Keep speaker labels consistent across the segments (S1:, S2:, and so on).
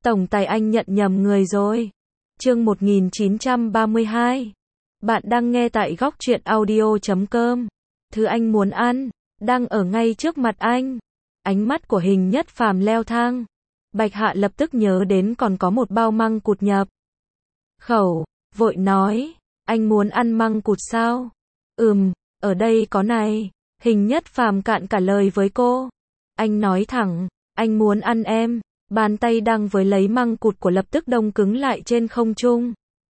S1: Tổng tài anh nhận nhầm người rồi. Chương 1932. Bạn đang nghe tại góc truyện audio.com. Thứ anh muốn ăn, đang ở ngay trước mặt anh. Ánh mắt của Hình Nhất Phàm leo thang. Bạch Hạ lập tức nhớ đến còn có một bao măng cụt nhập khẩu, vội nói, anh muốn ăn măng cụt sao? Ở đây có này. Hình Nhất Phàm cạn cả lời với cô. Anh nói thẳng, anh muốn ăn em. Bàn tay đang với lấy măng cụt của lập tức đông cứng lại trên không trung.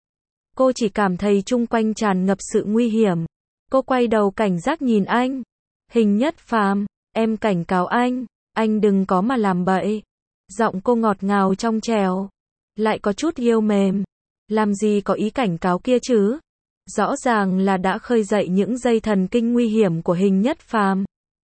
S1: Cô chỉ cảm thấy chung quanh tràn ngập sự nguy hiểm. Cô quay đầu cảnh giác nhìn anh. Hình Nhất Phàm, em cảnh cáo anh đừng có mà làm bậy. Giọng cô ngọt ngào trong trẻo, lại có chút yêu mềm. Làm gì có ý cảnh cáo kia chứ? Rõ ràng là đã khơi dậy những dây thần kinh nguy hiểm của Hình Nhất Phàm.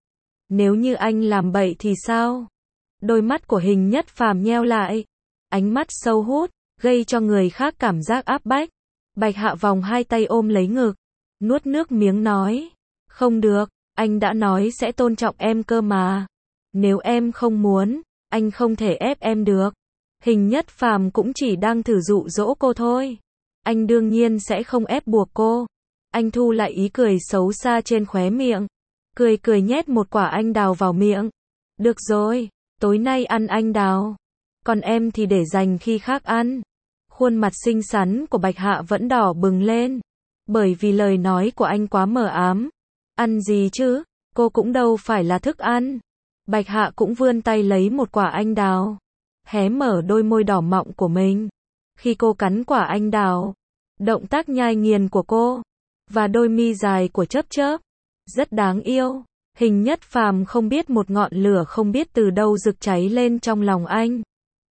S1: Nếu như anh làm bậy thì sao? Đôi mắt của Hình Nhất Phàm nheo lại, ánh mắt sâu hút, gây cho người khác cảm giác áp bách. Bạch Hạ vòng hai tay ôm lấy ngực, nuốt nước miếng nói, không được, anh đã nói sẽ tôn trọng em cơ mà. Nếu em không muốn, anh không thể ép em được. Hình Nhất Phàm cũng chỉ đang thử dụ dỗ cô thôi. Anh đương nhiên sẽ không ép buộc cô. Anh thu lại ý cười xấu xa trên khóe miệng, cười nhét một quả anh đào vào miệng. Được rồi, tối nay ăn anh đào, còn em thì để dành khi khác ăn. Khuôn mặt xinh xắn của Bạch Hạ vẫn đỏ bừng lên, bởi vì lời nói của anh quá mờ ám. Ăn gì chứ, cô cũng đâu phải là thức ăn. Bạch Hạ cũng vươn tay lấy một quả anh đào, hé mở đôi môi đỏ mọng của mình. Khi cô cắn quả anh đào, động tác nhai nghiền của cô, và đôi mi dài của chớp chớp, rất đáng yêu. Hình Nhất Phàm không biết một ngọn lửa không biết từ đâu rực cháy lên trong lòng anh.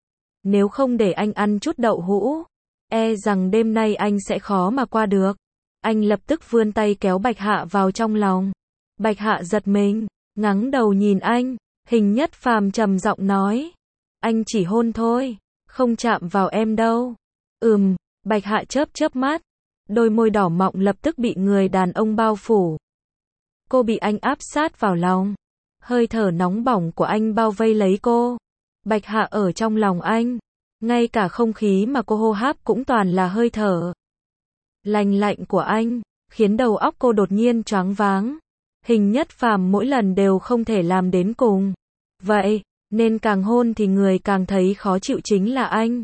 S1: Nếu không để anh ăn chút đậu hũ, e rằng đêm nay anh sẽ khó mà qua được. Anh lập tức vươn tay kéo Bạch Hạ vào trong lòng. Bạch Hạ giật mình, ngẩng đầu nhìn anh. Hình Nhất Phàm trầm giọng nói, anh chỉ hôn thôi, không chạm vào em đâu. Bạch Hạ chớp chớp mắt, đôi môi đỏ mọng lập tức bị người đàn ông bao phủ. Cô bị anh áp sát vào lòng, hơi thở nóng bỏng của anh bao vây lấy cô. Bạch Hạ ở trong lòng anh, ngay cả không khí mà cô hô hấp cũng toàn là hơi thở lành lạnh của anh, khiến đầu óc cô đột nhiên choáng váng. Hình Nhất Phàm mỗi lần đều không thể làm đến cùng. Vậy, nên càng hôn thì người càng thấy khó chịu chính là anh.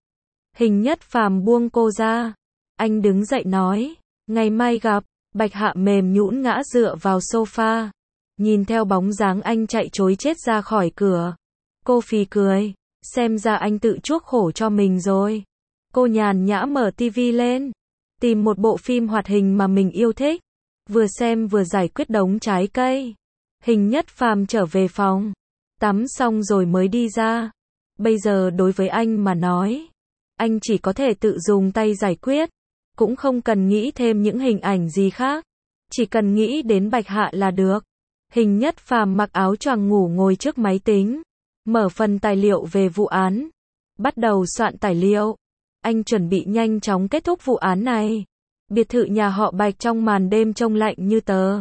S1: Hình Nhất Phàm buông cô ra. Anh đứng dậy nói, ngày mai gặp. Bạch Hạ mềm nhũn ngã dựa vào sofa, nhìn theo bóng dáng anh chạy trối chết ra khỏi cửa. Cô phì cười, xem ra anh tự chuốc khổ cho mình rồi. Cô nhàn nhã mở tivi lên, tìm một bộ phim hoạt hình mà mình yêu thích, vừa xem vừa giải quyết đống trái cây. Hình Nhất Phàm trở về phòng, tắm xong rồi mới đi ra. Bây giờ đối với anh mà nói, anh chỉ có thể tự dùng tay giải quyết, cũng không cần nghĩ thêm những hình ảnh gì khác, chỉ cần nghĩ đến Bạch Hạ là được. Hình Nhất Phàm mặc áo choàng ngủ ngồi trước máy tính, mở phần tài liệu về vụ án, bắt đầu soạn tài liệu. Anh chuẩn bị nhanh chóng kết thúc vụ án này. Biệt thự nhà họ Bạch trong màn đêm trông lạnh như tờ,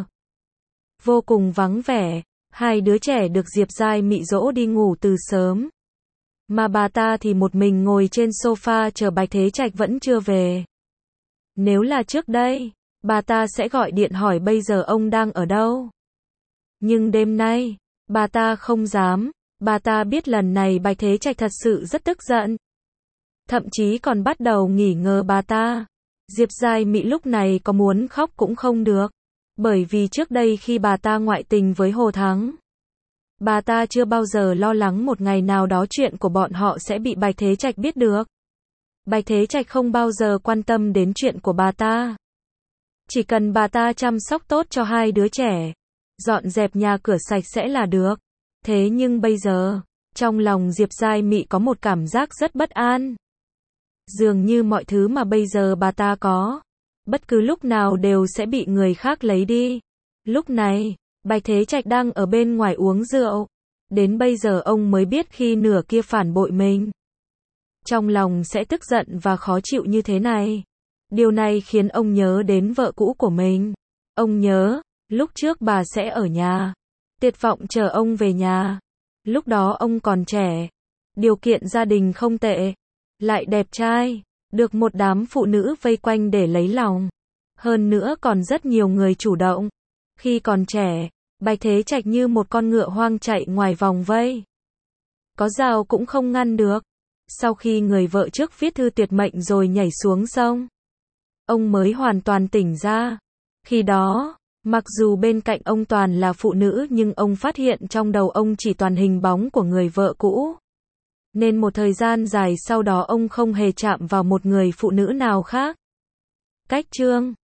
S1: vô cùng vắng vẻ. Hai đứa trẻ được Diệp Giai Mị dỗ đi ngủ từ sớm, mà bà ta thì một mình ngồi trên sofa chờ Bạch Thế Trạch vẫn chưa về. Nếu là trước đây, bà ta sẽ gọi điện hỏi bây giờ ông đang ở đâu. Nhưng đêm nay, bà ta không dám. Bà ta biết lần này Bạch Thế Trạch thật sự rất tức giận, thậm chí còn bắt đầu nghi ngờ bà ta. Diệp Giai Mị lúc này có muốn khóc cũng không được, bởi vì trước đây khi bà ta ngoại tình với Hồ Thắng, bà ta chưa bao giờ lo lắng một ngày nào đó chuyện của bọn họ sẽ bị Bạch Thế Trạch biết được. Bạch Thế Trạch không bao giờ quan tâm đến chuyện của bà ta. Chỉ cần bà ta chăm sóc tốt cho hai đứa trẻ, dọn dẹp nhà cửa sạch sẽ là được. Thế nhưng bây giờ, trong lòng Diệp Giai Mị có một cảm giác rất bất an. Dường như mọi thứ mà bây giờ bà ta có, bất cứ lúc nào đều sẽ bị người khác lấy đi. Lúc này, Bạch Thế Trạch đang ở bên ngoài uống rượu. Đến bây giờ ông mới biết khi nửa kia phản bội mình, trong lòng sẽ tức giận và khó chịu như thế này. Điều này khiến ông nhớ đến vợ cũ của mình. Ông nhớ, lúc trước bà sẽ ở nhà, tuyệt vọng chờ ông về nhà. Lúc đó ông còn trẻ, Điều kiện gia đình không tệ, lại đẹp trai, được một đám phụ nữ vây quanh để lấy lòng. Hơn nữa còn rất nhiều người chủ động. Khi còn trẻ, Bạch Thế Trạch như một con ngựa hoang chạy ngoài vòng vây. Có rào cũng không ngăn được. Sau khi người vợ trước viết thư tuyệt mệnh rồi nhảy xuống sông, ông mới hoàn toàn tỉnh ra. Khi đó, mặc dù bên cạnh ông toàn là phụ nữ nhưng ông phát hiện trong đầu ông chỉ toàn hình bóng của người vợ cũ. Nên một thời gian dài sau đó ông không hề chạm vào một người phụ nữ nào khác. Cách chương